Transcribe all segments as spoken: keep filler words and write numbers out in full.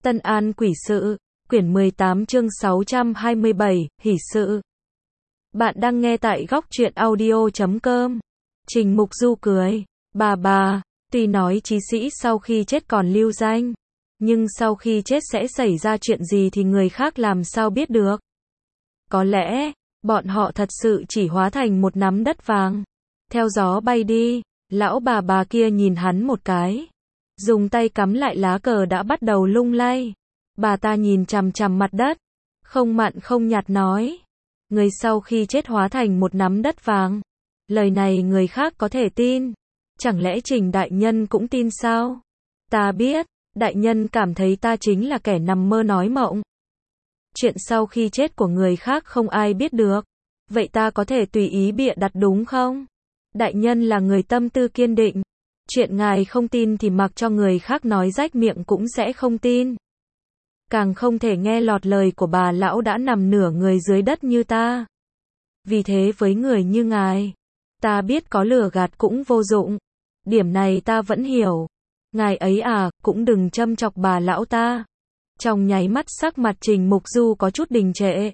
Tân An Quỷ Sự, quyển mười tám chương sáu trăm hai mươi bảy, Hỷ Sự. Bạn đang nghe tại góc truyện audio chấm com. Trình Mục Du cười, bà bà, tuy nói chí sĩ sau khi chết còn lưu danh, nhưng sau khi chết sẽ xảy ra chuyện gì thì người khác làm sao biết được. Có lẽ, bọn họ thật sự chỉ hóa thành một nắm đất vàng, theo gió bay đi. Lão bà bà kia nhìn hắn một cái, dùng tay cắm lại lá cờ đã bắt đầu lung lay. Bà ta nhìn chằm chằm mặt đất, không mặn không nhạt nói, người sau khi chết hóa thành một nắm đất vàng. Lời này người khác có thể tin, chẳng lẽ Trình đại nhân cũng tin sao? Ta biết, đại nhân cảm thấy ta chính là kẻ nằm mơ nói mộng. Chuyện sau khi chết của người khác không ai biết được, vậy ta có thể tùy ý bịa đặt đúng không? Đại nhân là người tâm tư kiên định, chuyện ngài không tin thì mặc cho người khác nói rách miệng cũng sẽ không tin. Càng không thể nghe lọt lời của bà lão đã nằm nửa người dưới đất như ta. Vì thế với người như ngài, ta biết có lừa gạt cũng vô dụng. Điểm này ta vẫn hiểu. Ngài ấy à, cũng đừng châm chọc bà lão ta. Trong nháy mắt sắc mặt Trình Mục Du có chút đình trệ.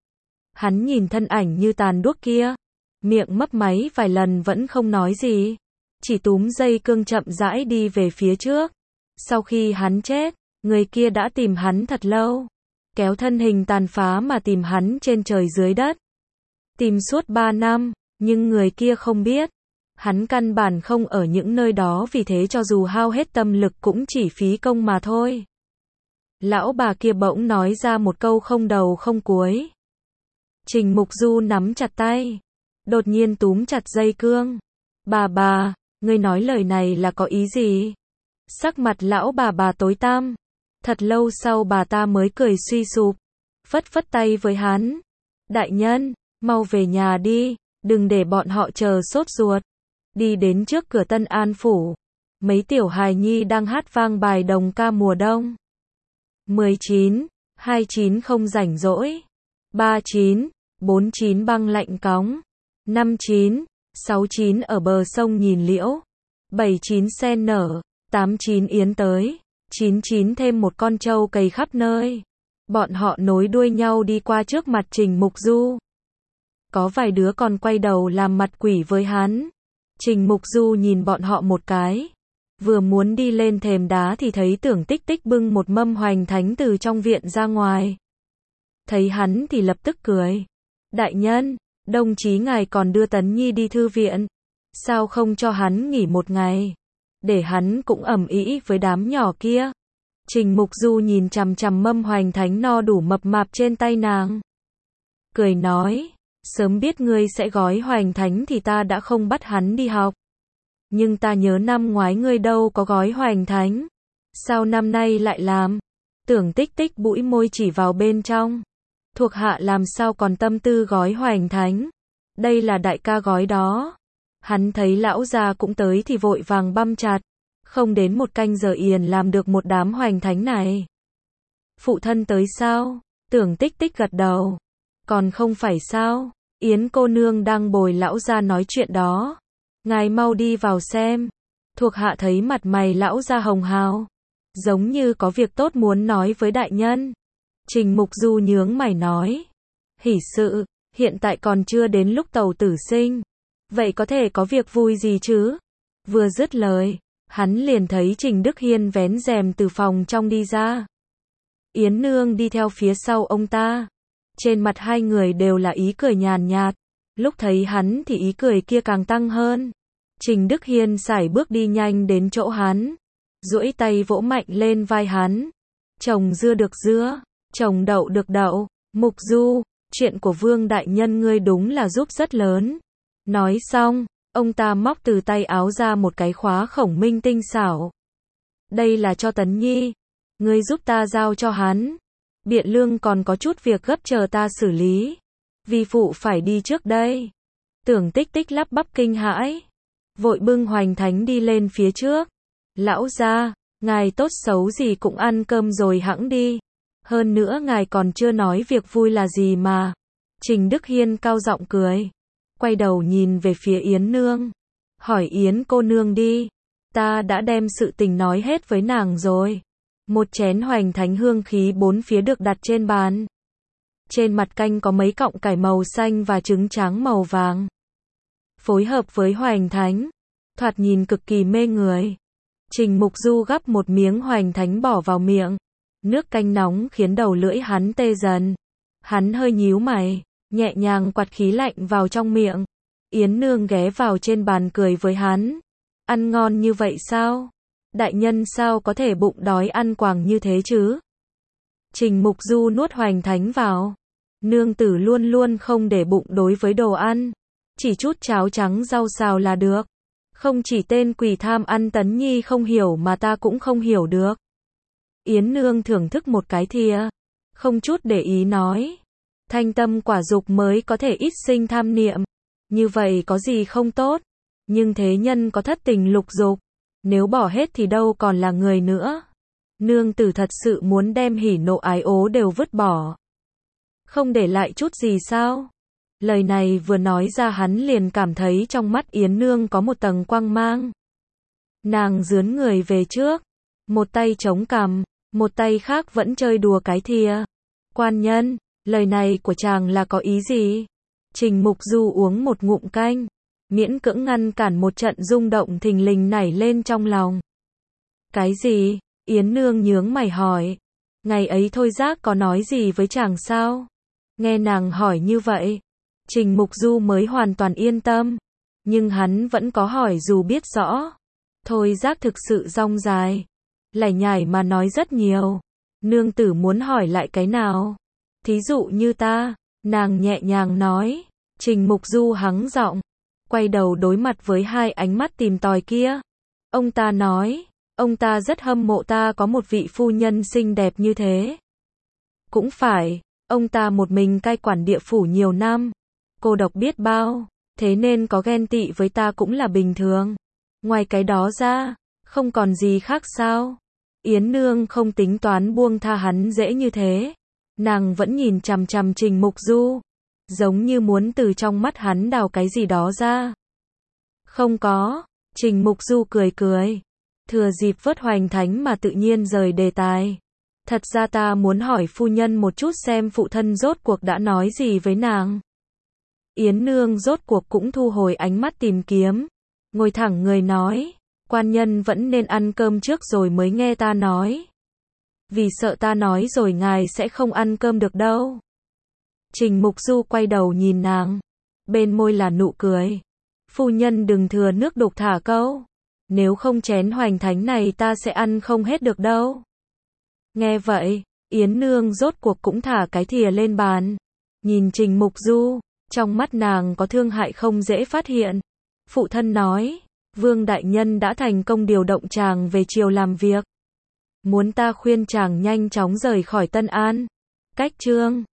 Hắn nhìn thân ảnh như tàn đuốc kia, miệng mấp máy vài lần vẫn không nói gì, chỉ túm dây cương chậm rãi đi về phía trước. Sau khi hắn chết, người kia đã tìm hắn thật lâu, kéo thân hình tàn phá mà tìm hắn trên trời dưới đất. Tìm suốt ba năm, nhưng người kia không biết, hắn căn bản không ở những nơi đó, vì thế cho dù hao hết tâm lực cũng chỉ phí công mà thôi. Lão bà kia bỗng nói ra một câu không đầu không cuối. Trình Mục Du nắm chặt tay, đột nhiên túm chặt dây cương. Bà bà, ngươi nói lời này là có ý gì? Sắc mặt lão bà bà tối tăm. Thật lâu sau bà ta mới cười suy sụp, phất phất tay với hắn. Đại nhân, mau về nhà đi, đừng để bọn họ chờ sốt ruột. Đi đến trước cửa Tân An Phủ, mấy tiểu hài nhi đang hát vang bài đồng ca mùa đông. mười chín, hai mươi chín không rảnh rỗi. ba mươi chín, bốn mươi chín băng lạnh cóng. năm mươi chín, sáu mươi chín ở bờ sông nhìn liễu. bảy mươi chín sen nở. tám mươi chín yến tới. chín mươi chín thêm một con trâu cày khắp nơi. Bọn họ nối đuôi nhau đi qua trước mặt Trình Mục Du. Có vài đứa còn quay đầu làm mặt quỷ với hắn. Trình Mục Du nhìn bọn họ một cái, vừa muốn đi lên thềm đá thì thấy Tưởng Tích Tích bưng một mâm hoành thánh từ trong viện ra ngoài. Thấy hắn thì lập tức cười. Đại nhân, đồng chí ngài còn đưa Tấn Nhi đi thư viện, sao không cho hắn nghỉ một ngày, để hắn cũng ầm ĩ với đám nhỏ kia. Trình Mục Du nhìn chằm chằm mâm hoành thánh no đủ mập mạp trên tay nàng, cười nói, sớm biết ngươi sẽ gói hoành thánh thì ta đã không bắt hắn đi học. Nhưng ta nhớ năm ngoái ngươi đâu có gói hoành thánh, sao năm nay lại làm? Tưởng Tích Tích bũi môi chỉ vào bên trong. Thuộc hạ làm sao còn tâm tư gói hoành thánh, đây là đại ca gói đó. Hắn thấy lão già cũng tới thì vội vàng băm chặt, không đến một canh giờ yền làm được một đám hoành thánh này. Phụ thân tới sao? Tưởng Tích Tích gật đầu. Còn không phải sao, Yến cô nương đang bồi lão gia nói chuyện đó. Ngài mau đi vào xem. Thuộc hạ thấy mặt mày lão gia hồng hào, giống như có việc tốt muốn nói với đại nhân. Trình Mục Du nhướng mày nói, hỷ sự, hiện tại còn chưa đến lúc tàu tử sinh, vậy có thể có việc vui gì chứ? Vừa dứt lời, hắn liền thấy Trình Đức Hiên vén rèm từ phòng trong đi ra. Yến nương đi theo phía sau ông ta. Trên mặt hai người đều là ý cười nhàn nhạt, lúc thấy hắn thì ý cười kia càng tăng hơn. Trình Đức Hiên sải bước đi nhanh đến chỗ hắn, duỗi tay vỗ mạnh lên vai hắn. Trồng dưa được dưa, trồng đậu được đậu. Mục Du, chuyện của Vương đại nhân ngươi đúng là giúp rất lớn. Nói xong, ông ta móc từ tay áo ra một cái khóa khổng minh tinh xảo. Đây là cho Tấn Nhi, ngươi giúp ta giao cho hắn. Biện Lương còn có chút việc gấp chờ ta xử lý, vi phụ phải đi trước đây. Tưởng Tích Tích lắp bắp kinh hãi, vội bưng hoành thánh đi lên phía trước. Lão gia, ngài tốt xấu gì cũng ăn cơm rồi hẵng đi, hơn nữa ngài còn chưa nói việc vui là gì mà. Trình Đức Hiên cao giọng cười, quay đầu nhìn về phía Yến nương, hỏi Yến cô nương đi, ta đã đem sự tình nói hết với nàng rồi. Một chén hoành thánh hương khí bốn phía được đặt trên bàn. Trên mặt canh có mấy cọng cải màu xanh và trứng trắng màu vàng. Phối hợp với hoành thánh, thoạt nhìn cực kỳ mê người. Trình Mục Du gắp một miếng hoành thánh bỏ vào miệng. Nước canh nóng khiến đầu lưỡi hắn tê dần. Hắn hơi nhíu mày, nhẹ nhàng quạt khí lạnh vào trong miệng. Yến Nương ghé vào trên bàn cười với hắn. Ăn ngon như vậy sao? Đại nhân sao có thể bụng đói ăn quàng như thế chứ? Trình Mục Du nuốt hoành thánh vào. Nương tử luôn luôn không để bụng đối với đồ ăn. Chỉ chút cháo trắng rau xào là được. Không chỉ tên quỷ tham ăn Tấn Nhi không hiểu mà ta cũng không hiểu được. Yến Nương thưởng thức một cái thìa, không chút để ý nói. Thanh tâm quả dục mới có thể ít sinh tham niệm. Như vậy có gì không tốt. Nhưng thế nhân có thất tình lục dục. Nếu bỏ hết thì đâu còn là người nữa. Nương tử thật sự muốn đem hỉ nộ ái ố đều vứt bỏ. Không để lại chút gì sao? Lời này vừa nói ra hắn liền cảm thấy trong mắt Yến Nương có một tầng quang mang. Nàng dướn người về trước. Một tay chống cằm, một tay khác vẫn chơi đùa cái thìa. Quan nhân, lời này của chàng là có ý gì? Trình Mục Du uống một ngụm canh, miễn cưỡng ngăn cản một trận rung động thình lình nảy lên trong lòng. Cái gì? Yến Nương nhướng mày hỏi. Ngày ấy Thôi Giác có nói gì với chàng sao? Nghe nàng hỏi như vậy, Trình Mục Du mới hoàn toàn yên tâm. Nhưng hắn vẫn có hỏi dù biết rõ. Thôi Giác thực sự rong dài, lải nhải mà nói rất nhiều. Nương tử muốn hỏi lại cái nào? Thí dụ như ta, nàng nhẹ nhàng nói. Trình Mục Du hắng giọng, quay đầu đối mặt với hai ánh mắt tìm tòi kia. Ông ta nói, ông ta rất hâm mộ ta có một vị phu nhân xinh đẹp như thế. Cũng phải, ông ta một mình cai quản địa phủ nhiều năm, cô độc biết bao, thế nên có ghen tị với ta cũng là bình thường. Ngoài cái đó ra, không còn gì khác sao? Yến Nương không tính toán buông tha hắn dễ như thế. Nàng vẫn nhìn chằm chằm Trình Mục Du, giống như muốn từ trong mắt hắn đào cái gì đó ra. Không có, Trình Mục Du cười cười, thừa dịp vớt hoành thánh mà tự nhiên rời đề tài. Thật ra ta muốn hỏi phu nhân một chút xem phụ thân rốt cuộc đã nói gì với nàng. Yến Nương rốt cuộc cũng thu hồi ánh mắt tìm kiếm, ngồi thẳng người nói, quan nhân vẫn nên ăn cơm trước rồi mới nghe ta nói. Vì sợ ta nói rồi ngài sẽ không ăn cơm được đâu. Trình Mục Du quay đầu nhìn nàng, bên môi là nụ cười. Phu nhân đừng thừa nước đục thả câu, nếu không chén hoành thánh này ta sẽ ăn không hết được đâu. Nghe vậy, Yến Nương rốt cuộc cũng thả cái thìa lên bàn, nhìn Trình Mục Du, trong mắt nàng có thương hại không dễ phát hiện. Phụ thân nói, Vương đại nhân đã thành công điều động chàng về triều làm việc, muốn ta khuyên chàng nhanh chóng rời khỏi Tân An. Cách chương